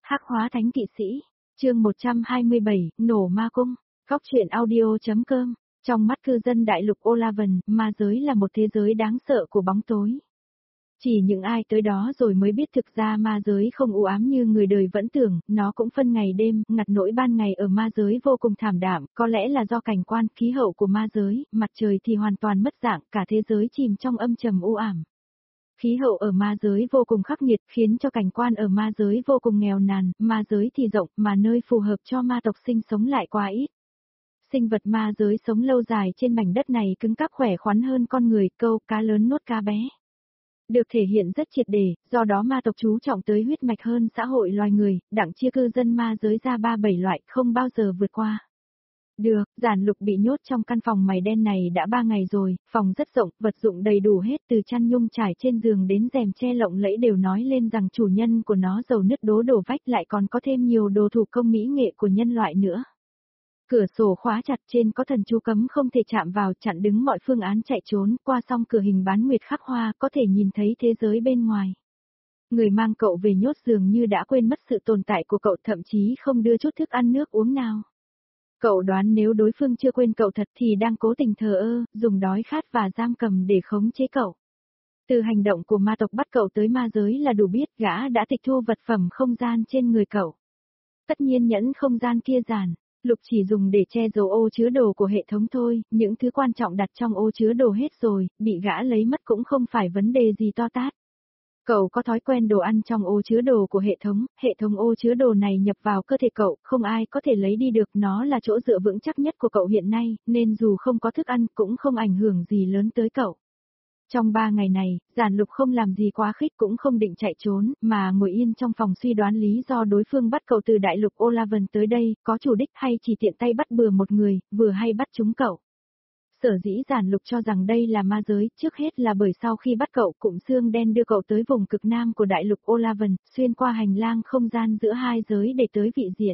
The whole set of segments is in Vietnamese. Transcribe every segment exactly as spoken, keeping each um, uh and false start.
Hắc hóa thánh kỵ sĩ, chương một trăm hai mươi bảy, nổ ma cung, góc truyện audio.com, trong mắt cư dân đại lục Olavan, ma giới là một thế giới đáng sợ của bóng tối. Chỉ những ai tới đó rồi mới biết thực ra ma giới không u ám như người đời vẫn tưởng, nó cũng phân ngày đêm, ngặt nỗi ban ngày ở ma giới vô cùng thảm đạm, có lẽ là do cảnh quan, khí hậu của ma giới, mặt trời thì hoàn toàn mất dạng, cả thế giới chìm trong âm trầm u ảm. Khí hậu ở ma giới vô cùng khắc nghiệt khiến cho cảnh quan ở ma giới vô cùng nghèo nàn, ma giới thì rộng mà nơi phù hợp cho ma tộc sinh sống lại quá ít. Sinh vật ma giới sống lâu dài trên mảnh đất này cứng cáp khỏe khoắn hơn con người, câu cá lớn nuốt cá bé. Được thể hiện rất triệt để, do đó ma tộc chú trọng tới huyết mạch hơn xã hội loài người, đặng chia cư dân ma giới ra ba bảy loại không bao giờ vượt qua. Được, Giản Lục bị nhốt trong căn phòng mày đen này đã ba ngày rồi, phòng rất rộng, vật dụng đầy đủ hết từ chăn nhung trải trên giường đến rèm che lộng lẫy đều nói lên rằng chủ nhân của nó giàu nứt đố đổ vách lại còn có thêm nhiều đồ thủ công mỹ nghệ của nhân loại nữa. Cửa sổ khóa chặt trên có thần chú cấm không thể chạm vào chặn đứng mọi phương án chạy trốn, qua xong cửa hình bán nguyệt khắc hoa có thể nhìn thấy thế giới bên ngoài. Người mang cậu về nhốt dường như đã quên mất sự tồn tại của cậu thậm chí không đưa chút thức ăn nước uống nào. Cậu đoán nếu đối phương chưa quên cậu thật thì đang cố tình thờ ơ, dùng đói khát và giam cầm để khống chế cậu. Từ hành động của ma tộc bắt cậu tới ma giới là đủ biết gã đã tịch thu vật phẩm không gian trên người cậu. Tất nhiên nhẫn không gian kia Giản Lục chỉ dùng để che giấu ô chứa đồ của hệ thống thôi, những thứ quan trọng đặt trong ô chứa đồ hết rồi, bị gã lấy mất cũng không phải vấn đề gì to tát. Cậu có thói quen đồ ăn trong ô chứa đồ của hệ thống, hệ thống ô chứa đồ này nhập vào cơ thể cậu, không ai có thể lấy đi được, nó là chỗ dựa vững chắc nhất của cậu hiện nay, nên dù không có thức ăn cũng không ảnh hưởng gì lớn tới cậu. Trong ba ngày này, Giản Lục không làm gì quá khích cũng không định chạy trốn, mà ngồi yên trong phòng suy đoán lý do đối phương bắt cậu từ đại lục Olavan tới đây, có chủ đích hay chỉ tiện tay bắt bừa một người, vừa hay bắt chúng cậu. Sở dĩ Giản Lục cho rằng đây là ma giới, trước hết là bởi sau khi bắt cậu, cụm xương đen đưa cậu tới vùng cực nam của đại lục Olavan, xuyên qua hành lang không gian giữa hai giới để tới vị diện.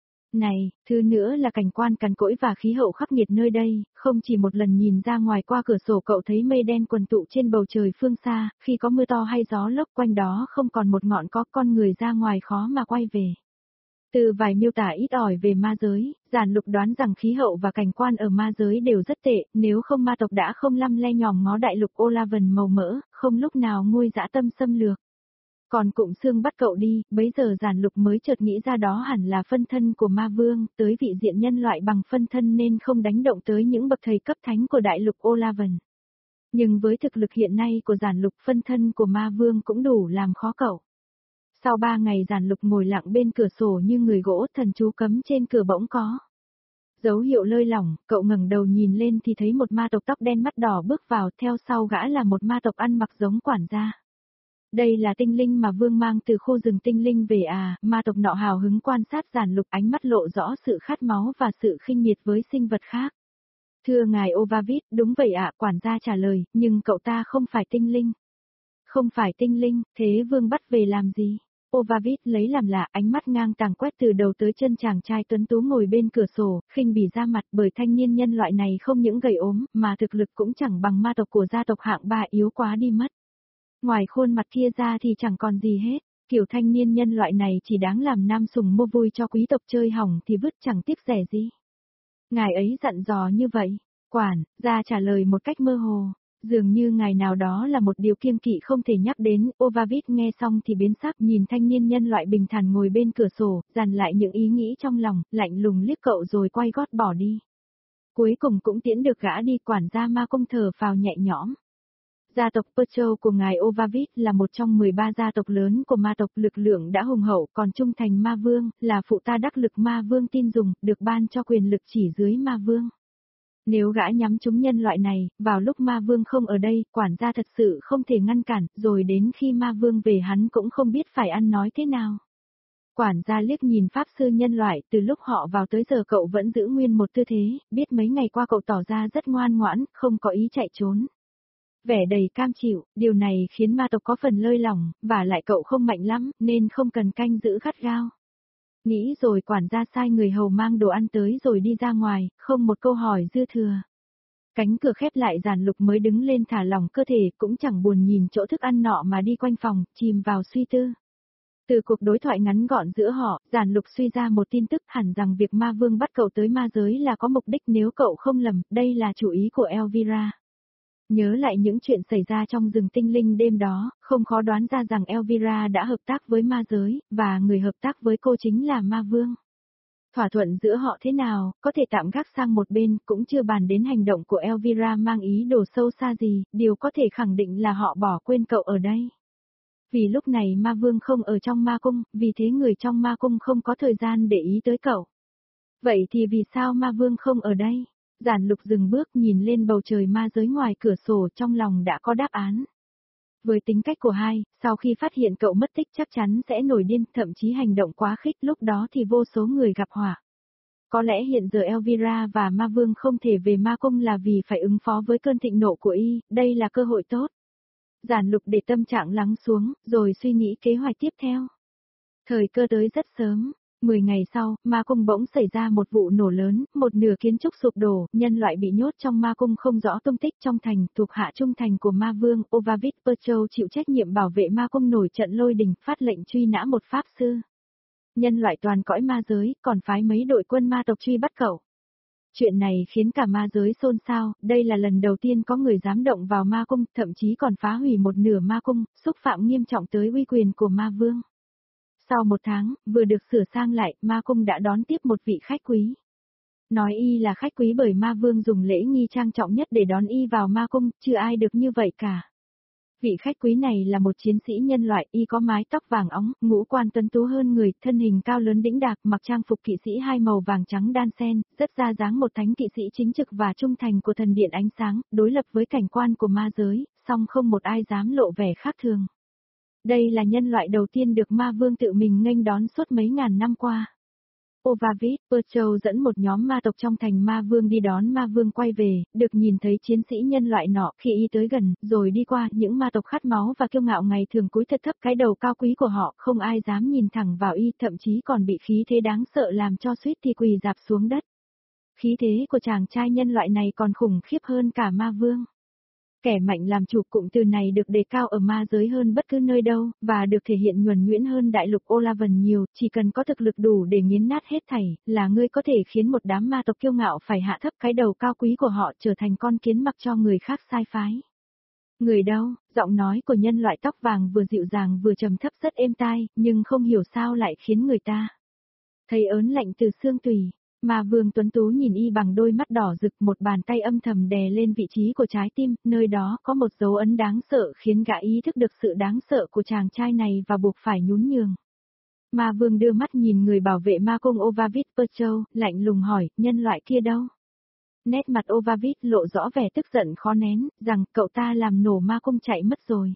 Này, thứ nữa là cảnh quan cằn cỗi và khí hậu khắc nghiệt nơi đây, không chỉ một lần nhìn ra ngoài qua cửa sổ cậu thấy mây đen quần tụ trên bầu trời phương xa, khi có mưa to hay gió lốc quanh đó không còn một ngọn có con người ra ngoài khó mà quay về. Từ vài miêu tả ít ỏi về ma giới, Giản Lục đoán rằng khí hậu và cảnh quan ở ma giới đều rất tệ, nếu không ma tộc đã không lăm le nhòm ngó đại lục Olavan màu mỡ, không lúc nào nguôi dã tâm xâm lược. Còn cụm xương bắt cậu đi, bấy giờ Giản Lục mới chợt nghĩ ra đó hẳn là phân thân của ma vương, tới vị diện nhân loại bằng phân thân nên không đánh động tới những bậc thầy cấp thánh của đại lục Olavan. Nhưng với thực lực hiện nay của Giản Lục, phân thân của ma vương cũng đủ làm khó cậu. Sau ba ngày Giản Lục ngồi lặng bên cửa sổ như người gỗ, thần chú cấm trên cửa bỗng có dấu hiệu lơi lỏng, cậu ngẩng đầu nhìn lên thì thấy một ma tộc tóc đen mắt đỏ bước vào, theo sau gã là một ma tộc ăn mặc giống quản gia. Đây là tinh linh mà vương mang từ khu rừng tinh linh về à, ma tộc nọ hào hứng quan sát Giản Lục, ánh mắt lộ rõ sự khát máu và sự khinh miệt với sinh vật khác. Thưa ngài Ovavit, đúng vậy ạ, quản gia trả lời, nhưng cậu ta không phải tinh linh. Không phải tinh linh, thế vương bắt về làm gì? Ovavit lấy làm lạ, ánh mắt ngang tàng quét từ đầu tới chân chàng trai tuấn tú ngồi bên cửa sổ, khinh bỉ ra mặt bởi thanh niên nhân loại này không những gầy ốm, mà thực lực cũng chẳng bằng ma tộc của gia tộc hạng ba, yếu quá đi mất. Ngoài khuôn mặt kia ra thì chẳng còn gì hết, kiểu thanh niên nhân loại này chỉ đáng làm nam sùng mua vui cho quý tộc chơi hỏng thì vứt chẳng tiếc rẻ gì. Ngài ấy dặn dò như vậy, quản gia trả lời một cách mơ hồ, dường như ngài nào đó là một điều kiêng kỵ không thể nhắc đến. Ovavit nghe xong thì biến sắc, nhìn thanh niên nhân loại bình thản ngồi bên cửa sổ, dàn lại những ý nghĩ trong lòng, lạnh lùng liếc cậu rồi quay gót bỏ đi. Cuối cùng cũng tiễn được gã đi, quản gia ma cung thở phào nhẹ nhõm. Gia tộc Perchou của ngài Ovavit là một trong mười ba gia tộc lớn của ma tộc, lực lượng đã hùng hậu, còn trung thành ma vương, là phụ ta đắc lực ma vương tin dùng, được ban cho quyền lực chỉ dưới ma vương. Nếu gã nhắm trúng nhân loại này, vào lúc ma vương không ở đây, quản gia thật sự không thể ngăn cản, rồi đến khi ma vương về hắn cũng không biết phải ăn nói thế nào. Quản gia liếc nhìn pháp sư nhân loại, từ lúc họ vào tới giờ cậu vẫn giữ nguyên một tư thế, biết mấy ngày qua cậu tỏ ra rất ngoan ngoãn, không có ý chạy trốn. Vẻ đầy cam chịu, điều này khiến ma tộc có phần lơi lỏng, và lại cậu không mạnh lắm, nên không cần canh giữ gắt gao. Nghĩ rồi quản gia sai người hầu mang đồ ăn tới rồi đi ra ngoài, không một câu hỏi dư thừa. Cánh cửa khép lại, Giản Lục mới đứng lên thả lỏng cơ thể, cũng chẳng buồn nhìn chỗ thức ăn nọ mà đi quanh phòng, chìm vào suy tư. Từ cuộc đối thoại ngắn gọn giữa họ, Giản Lục suy ra một tin tức hẳn rằng việc ma vương bắt cậu tới ma giới là có mục đích, nếu cậu không lầm, đây là chủ ý của Elvira. Nhớ lại những chuyện xảy ra trong rừng tinh linh đêm đó, không khó đoán ra rằng Elvira đã hợp tác với ma giới, và người hợp tác với cô chính là ma vương. Thỏa thuận giữa họ thế nào, có thể tạm gác sang một bên, cũng chưa bàn đến hành động của Elvira mang ý đồ sâu xa gì, điều có thể khẳng định là họ bỏ quên cậu ở đây. Vì lúc này ma vương không ở trong ma cung, vì thế người trong ma cung không có thời gian để ý tới cậu. Vậy thì vì sao ma vương không ở đây? Giản Lục dừng bước nhìn lên bầu trời ma giới ngoài cửa sổ, trong lòng đã có đáp án. Với tính cách của hai, sau khi phát hiện cậu mất tích chắc chắn sẽ nổi điên, thậm chí hành động quá khích, lúc đó thì vô số người gặp họa. Có lẽ hiện giờ Elvira và ma vương không thể về ma cung là vì phải ứng phó với cơn thịnh nộ của y, đây là cơ hội tốt. Giản Lục để tâm trạng lắng xuống, rồi suy nghĩ kế hoạch tiếp theo. Thời cơ tới rất sớm. Mười ngày sau, ma cung bỗng xảy ra một vụ nổ lớn, một nửa kiến trúc sụp đổ, nhân loại bị nhốt trong ma cung không rõ tung tích trong thành, thuộc hạ trung thành của ma vương, Ovavit Perchou chịu trách nhiệm bảo vệ ma cung nổi trận lôi đình, phát lệnh truy nã một pháp sư. Nhân loại toàn cõi ma giới, còn phái mấy đội quân ma tộc truy bắt cậu. Chuyện này khiến cả ma giới xôn xao, đây là lần đầu tiên có người dám động vào ma cung, thậm chí còn phá hủy một nửa ma cung, xúc phạm nghiêm trọng tới uy quyền của ma vương. Sau một tháng, vừa được sửa sang lại, ma cung đã đón tiếp một vị khách quý. Nói y là khách quý bởi ma vương dùng lễ nghi trang trọng nhất để đón y vào ma cung, chưa ai được như vậy cả. Vị khách quý này là một chiến sĩ nhân loại, y có mái tóc vàng óng, ngũ quan tuấn tú hơn người, thân hình cao lớn đĩnh đạc, mặc trang phục kỵ sĩ hai màu vàng trắng đan xen, rất ra dáng một thánh kỵ sĩ chính trực và trung thành của thần điện ánh sáng, đối lập với cảnh quan của ma giới, song không một ai dám lộ vẻ khác thường. Đây là nhân loại đầu tiên được ma vương tự mình nghênh đón suốt mấy ngàn năm qua. Ovavit Perchou dẫn một nhóm ma tộc trong thành ma vương đi đón ma vương quay về, được nhìn thấy chiến sĩ nhân loại nọ khi y tới gần, rồi đi qua, những ma tộc khát máu và kiêu ngạo ngày thường cúi thật thấp cái đầu cao quý của họ, không ai dám nhìn thẳng vào y, thậm chí còn bị khí thế đáng sợ làm cho suýt thì quỳ rạp xuống đất. Khí thế của chàng trai nhân loại này còn khủng khiếp hơn cả ma vương. Kẻ mạnh làm chủ, cụm từ này được đề cao ở ma giới hơn bất cứ nơi đâu, và được thể hiện nhuần nhuyễn hơn đại lục Olavan nhiều, chỉ cần có thực lực đủ để nghiến nát hết thảy, là ngươi có thể khiến một đám ma tộc kiêu ngạo phải hạ thấp cái đầu cao quý của họ, trở thành con kiến mặc cho người khác sai phái. Người đâu? Giọng nói của nhân loại tóc vàng vừa dịu dàng vừa trầm thấp rất êm tai, nhưng không hiểu sao lại khiến người ta thấy ớn lạnh từ xương tủy. Ma vương tuấn tú nhìn y bằng đôi mắt đỏ rực, một bàn tay âm thầm đè lên vị trí của trái tim, nơi đó có một dấu ấn đáng sợ khiến gã ý thức được sự đáng sợ của chàng trai này và buộc phải nhún nhường. Ma vương đưa mắt nhìn người bảo vệ ma cung Ovavit Perchou, lạnh lùng hỏi, nhân loại kia đâu? Nét mặt Ovavit lộ rõ vẻ tức giận khó nén, rằng cậu ta làm nổ ma cung chạy mất rồi.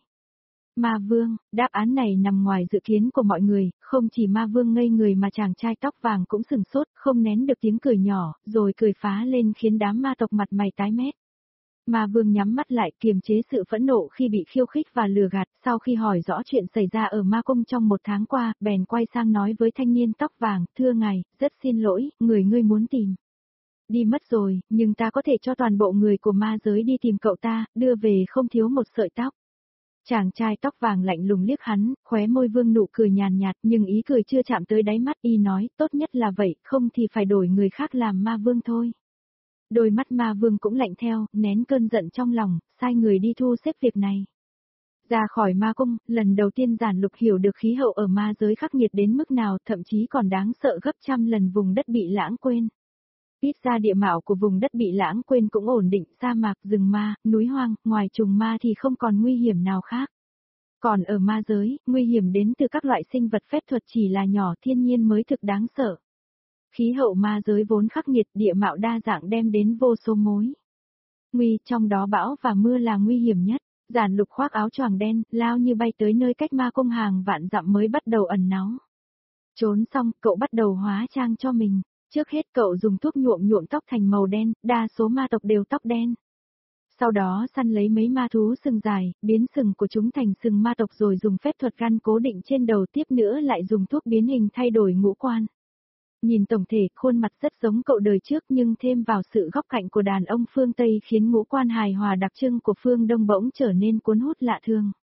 Ma vương, đáp án này nằm ngoài dự kiến của mọi người, không chỉ ma vương ngây người mà chàng trai tóc vàng cũng sừng sốt, không nén được tiếng cười nhỏ, rồi cười phá lên khiến đám ma tộc mặt mày tái mét. Ma vương nhắm mắt lại kiềm chế sự phẫn nộ khi bị khiêu khích và lừa gạt, sau khi hỏi rõ chuyện xảy ra ở ma cung trong một tháng qua, bèn quay sang nói với thanh niên tóc vàng, thưa ngài, rất xin lỗi, người ngươi muốn tìm đi mất rồi, nhưng ta có thể cho toàn bộ người của ma giới đi tìm cậu ta, đưa về không thiếu một sợi tóc. Chàng trai tóc vàng lạnh lùng liếc hắn, khóe môi vương nụ cười nhàn nhạt, nhưng ý cười chưa chạm tới đáy mắt, y nói, tốt nhất là vậy, không thì phải đổi người khác làm ma vương thôi. Đôi mắt ma vương cũng lạnh theo, nén cơn giận trong lòng, sai người đi thu xếp việc này. Ra khỏi ma cung, lần đầu tiên Giản Lục hiểu được khí hậu ở ma giới khắc nghiệt đến mức nào, thậm chí còn đáng sợ gấp trăm lần vùng đất bị lãng quên. Ít ra địa mạo của vùng đất bị lãng quên cũng ổn định, sa mạc, rừng ma, núi hoang, ngoài trùng ma thì không còn nguy hiểm nào khác. Còn ở ma giới, nguy hiểm đến từ các loại sinh vật phép thuật chỉ là nhỏ, thiên nhiên mới thực đáng sợ. Khí hậu ma giới vốn khắc nghiệt, địa mạo đa dạng đem đến vô số mối nguy, trong đó bão và mưa là nguy hiểm nhất. Giản Lục khoác áo choàng đen, lao như bay tới nơi cách ma cung hàng vạn dặm mới bắt đầu ẩn náu. Trốn xong, cậu bắt đầu hóa trang cho mình. Trước hết cậu dùng thuốc nhuộm nhuộm tóc thành màu đen, đa số ma tộc đều tóc đen. Sau đó săn lấy mấy ma thú sừng dài, biến sừng của chúng thành sừng ma tộc rồi dùng phép thuật gan cố định trên đầu, tiếp nữa lại dùng thuốc biến hình thay đổi ngũ quan. Nhìn tổng thể, khuôn mặt rất giống cậu đời trước nhưng thêm vào sự góc cạnh của đàn ông phương Tây khiến ngũ quan hài hòa đặc trưng của phương Đông bỗng trở nên cuốn hút lạ thường.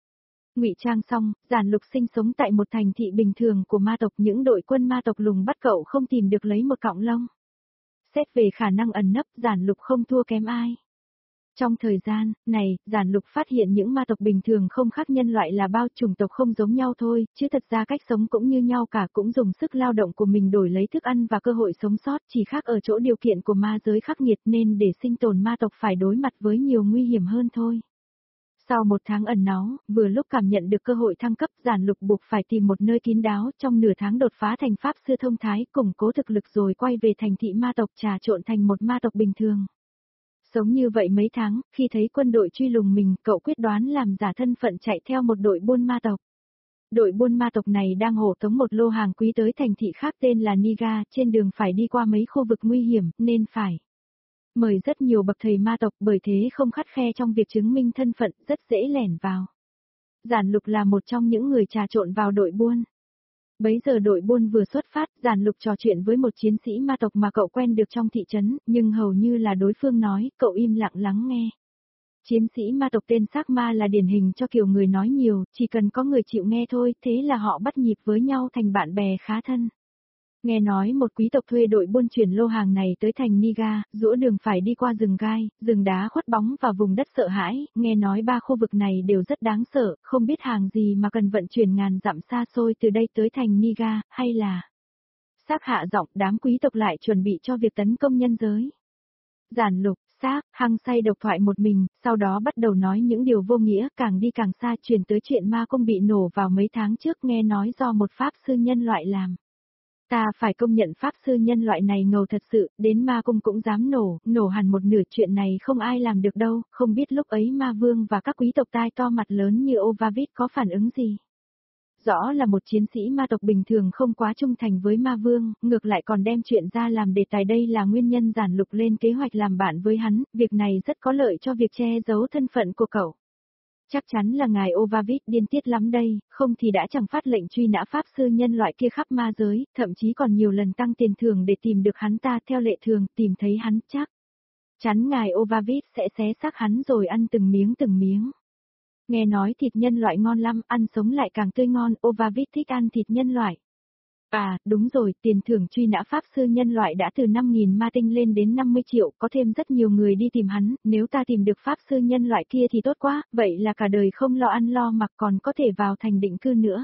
Ngụy trang xong, Giản Lục sinh sống tại một thành thị bình thường của ma tộc, những đội quân ma tộc lùng bắt cậu không tìm được lấy một cọng lông. Xét về khả năng ẩn nấp, Giản Lục không thua kém ai. Trong thời gian này, Giản Lục phát hiện những ma tộc bình thường không khác nhân loại là bao, chủng tộc không giống nhau thôi, chứ thật ra cách sống cũng như nhau cả, cũng dùng sức lao động của mình đổi lấy thức ăn và cơ hội sống sót, chỉ khác ở chỗ điều kiện của ma giới khắc nghiệt nên để sinh tồn ma tộc phải đối mặt với nhiều nguy hiểm hơn thôi. Sau một tháng ẩn náu, vừa lúc cảm nhận được cơ hội thăng cấp, Giản Lục buộc phải tìm một nơi kín đáo, trong nửa tháng đột phá thành pháp sư thông thái, củng cố thực lực rồi quay về thành thị ma tộc trà trộn thành một ma tộc bình thường. Sống như vậy mấy tháng, khi thấy quân đội truy lùng mình, cậu quyết đoán làm giả thân phận chạy theo một đội buôn ma tộc. Đội buôn ma tộc này đang hộ tống một lô hàng quý tới thành thị khác tên là Niga, trên đường phải đi qua mấy khu vực nguy hiểm, nên phải mời rất nhiều bậc thầy ma tộc, bởi thế không khắt khe trong việc chứng minh thân phận, rất dễ lẻn vào. Giản Lục là một trong những người trà trộn vào đội buôn. Bấy giờ đội buôn vừa xuất phát, Giản Lục trò chuyện với một chiến sĩ ma tộc mà cậu quen được trong thị trấn, nhưng hầu như là đối phương nói, cậu im lặng lắng nghe. Chiến sĩ ma tộc tên Sắc Ma là điển hình cho kiểu người nói nhiều, chỉ cần có người chịu nghe thôi, thế là họ bắt nhịp với nhau thành bạn bè khá thân. Nghe nói một quý tộc thuê đội buôn chuyển lô hàng này tới thành Niga, giữa đường phải đi qua rừng gai, rừng đá khuất bóng và vùng đất sợ hãi, nghe nói ba khu vực này đều rất đáng sợ, không biết hàng gì mà cần vận chuyển ngàn dặm xa xôi từ đây tới thành Niga, hay là... Sắc hạ giọng, đám quý tộc lại chuẩn bị cho việc tấn công nhân giới. Giản Lục, Sắc, hăng say độc thoại một mình, sau đó bắt đầu nói những điều vô nghĩa, càng đi càng xa, truyền tới chuyện ma cung bị nổ vào mấy tháng trước, nghe nói do một pháp sư nhân loại làm. Ta phải công nhận pháp sư nhân loại này ngầu thật sự, đến ma cung cũng dám nổ, nổ hẳn một nửa, chuyện này không ai làm được đâu, không biết lúc ấy ma vương và các quý tộc tai to mặt lớn như Ovavit có phản ứng gì. Rõ là một chiến sĩ ma tộc bình thường không quá trung thành với ma vương, ngược lại còn đem chuyện ra làm đề tài, đây là nguyên nhân Giản Lục lên kế hoạch làm bạn với hắn, việc này rất có lợi cho việc che giấu thân phận của cậu. Chắc chắn là ngài Ovavit điên tiết lắm đây, không thì đã chẳng phát lệnh truy nã pháp sư nhân loại kia khắp ma giới, thậm chí còn nhiều lần tăng tiền thưởng để tìm được hắn ta, theo lệ thường, tìm thấy hắn chắc chắn ngài Ovavit sẽ xé xác hắn rồi ăn từng miếng từng miếng. Nghe nói thịt nhân loại ngon lắm, ăn sống lại càng tươi ngon, Ovavit thích ăn thịt nhân loại. À, đúng rồi, tiền thưởng truy nã pháp sư nhân loại đã từ năm nghìn ma tinh lên đến năm mươi triệu, có thêm rất nhiều người đi tìm hắn, nếu ta tìm được pháp sư nhân loại kia thì tốt quá, vậy là cả đời không lo ăn lo mặc, còn có thể vào thành định cư nữa.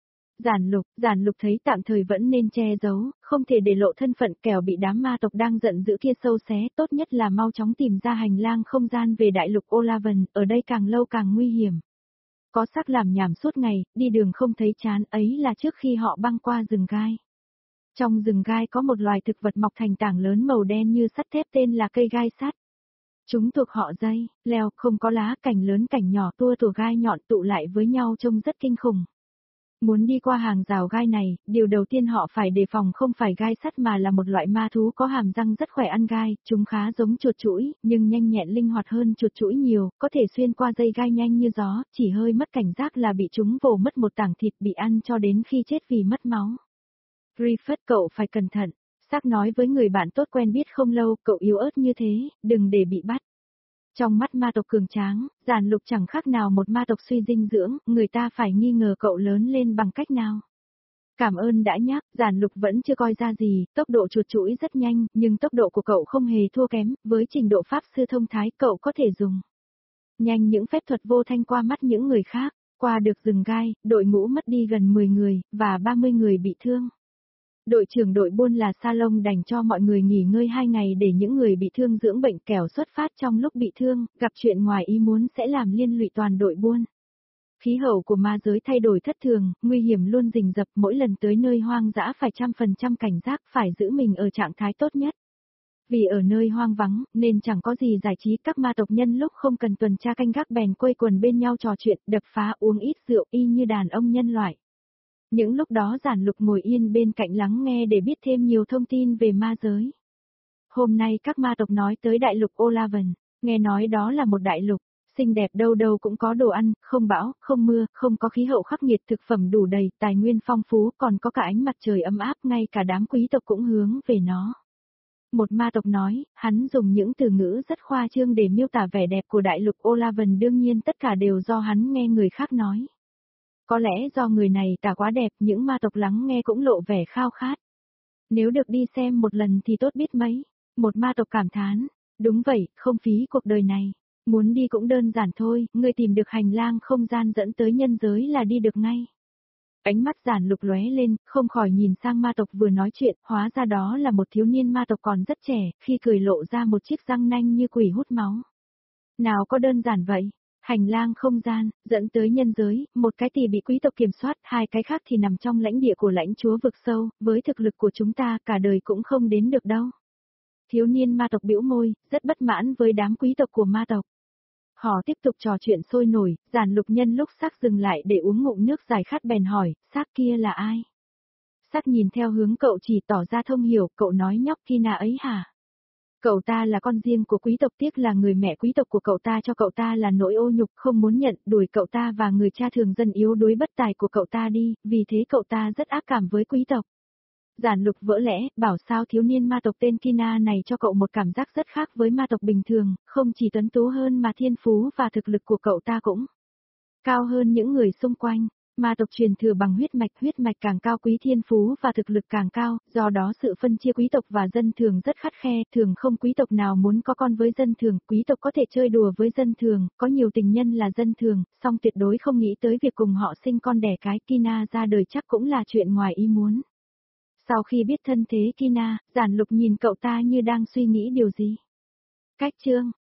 Giản Lục, Giản Lục thấy tạm thời vẫn nên che giấu, không thể để lộ thân phận, kẻo bị đám ma tộc đang giận dữ kia sâu xé, tốt nhất là mau chóng tìm ra hành lang không gian về đại lục Olavan, ở đây càng lâu càng nguy hiểm. Có Sắc làm nhảm suốt ngày, đi đường không thấy chán, ấy là trước khi họ băng qua rừng gai. Trong rừng gai có một loài thực vật mọc thành tảng lớn màu đen như sắt thép tên là cây gai sắt. Chúng thuộc họ dây, leo, không có lá, cành lớn cành nhỏ tua tủa gai nhọn tụ lại với nhau trông rất kinh khủng. Muốn đi qua hàng rào gai này, điều đầu tiên họ phải đề phòng không phải gai sắt mà là một loại ma thú có hàm răng rất khỏe ăn gai, chúng khá giống chuột chũi, nhưng nhanh nhẹn linh hoạt hơn chuột chũi nhiều, có thể xuyên qua dây gai nhanh như gió, chỉ hơi mất cảnh giác là bị chúng vồ mất một tảng thịt, bị ăn cho đến khi chết vì mất máu. Griffith, cậu phải cẩn thận, Sắc nói với người bạn tốt quen biết không lâu, cậu yếu ớt như thế, đừng để bị bắt. Trong mắt ma tộc cường tráng, Giản Lục chẳng khác nào một ma tộc suy dinh dưỡng, người ta phải nghi ngờ cậu lớn lên bằng cách nào. Cảm ơn đã nhắc, Giản Lục vẫn chưa coi ra gì, tốc độ chuột chũi rất nhanh, nhưng tốc độ của cậu không hề thua kém, với trình độ pháp sư thông thái cậu có thể dùng nhanh những phép thuật vô thanh qua mắt những người khác. Qua được rừng gai, đội ngũ mất đi gần mười người, và ba mươi người bị thương. Đội trưởng đội buôn là Salong đành cho mọi người nghỉ ngơi hai ngày để những người bị thương dưỡng bệnh, kẻo xuất phát trong lúc bị thương, gặp chuyện ngoài ý muốn sẽ làm liên lụy toàn đội buôn. Khí hậu của ma giới thay đổi thất thường, nguy hiểm luôn rình rập, mỗi lần tới nơi hoang dã phải trăm phần trăm cảnh giác, phải giữ mình ở trạng thái tốt nhất. Vì ở nơi hoang vắng, nên chẳng có gì giải trí, các ma tộc nhân lúc không cần tuần tra canh gác bèn quây quần bên nhau trò chuyện, đập phá, uống ít rượu y như đàn ông nhân loại. Những lúc đó Giản Lục ngồi yên bên cạnh lắng nghe để biết thêm nhiều thông tin về ma giới. Hôm nay các ma tộc nói tới đại lục Olavan, nghe nói đó là một đại lục, xinh đẹp đâu đâu cũng có đồ ăn, không bão, không mưa, không có khí hậu khắc nghiệt, thực phẩm đủ đầy, tài nguyên phong phú, còn có cả ánh mặt trời ấm áp, ngay cả đám quý tộc cũng hướng về nó. Một ma tộc nói, hắn dùng những từ ngữ rất khoa trương để miêu tả vẻ đẹp của đại lục Olavan, đương nhiên tất cả đều do hắn nghe người khác nói. Có lẽ do người này tả quá đẹp, những ma tộc lắng nghe cũng lộ vẻ khao khát. Nếu được đi xem một lần thì tốt biết mấy. Một ma tộc cảm thán. Đúng vậy, không phí cuộc đời này. Muốn đi cũng đơn giản thôi, ngươi tìm được hành lang không gian dẫn tới nhân giới là đi được ngay. Ánh mắt Giản Lục lóe lên, không khỏi nhìn sang ma tộc vừa nói chuyện, hóa ra đó là một thiếu niên ma tộc còn rất trẻ, khi cười lộ ra một chiếc răng nanh như quỷ hút máu. Nào có đơn giản vậy, hành lang không gian, dẫn tới nhân giới, một cái thì bị quý tộc kiểm soát, hai cái khác thì nằm trong lãnh địa của lãnh chúa vực sâu, với thực lực của chúng ta cả đời cũng không đến được đâu. Thiếu niên ma tộc bĩu môi, rất bất mãn với đám quý tộc của ma tộc. Họ tiếp tục trò chuyện sôi nổi, Giản Lục nhân lúc xác dừng lại để uống ngụm nước giải khát bèn hỏi, xác kia là ai? Xác nhìn theo hướng cậu chỉ tỏ ra thông hiểu, cậu nói nhóc Kina ấy hả? Cậu ta là con riêng của quý tộc, tiếc là người mẹ quý tộc của cậu ta cho cậu ta là nỗi ô nhục, không muốn nhận, đuổi cậu ta và người cha thường dân yếu đuối bất tài của cậu ta đi, vì thế cậu ta rất ác cảm với quý tộc. Giản Lục vỡ lẽ, bảo sao thiếu niên ma tộc tên Kina này cho cậu một cảm giác rất khác với ma tộc bình thường, không chỉ tuấn tú hơn mà thiên phú và thực lực của cậu ta cũng cao hơn những người xung quanh. Ma tộc truyền thừa bằng huyết mạch, huyết mạch càng cao quý thiên phú và thực lực càng cao, do đó sự phân chia quý tộc và dân thường rất khắt khe, thường không quý tộc nào muốn có con với dân thường, quý tộc có thể chơi đùa với dân thường, có nhiều tình nhân là dân thường, song tuyệt đối không nghĩ tới việc cùng họ sinh con đẻ cái. Kina ra đời chắc cũng là chuyện ngoài ý muốn. Sau khi biết thân thế Kina, Giản Lục nhìn cậu ta như đang suy nghĩ điều gì. Cách chương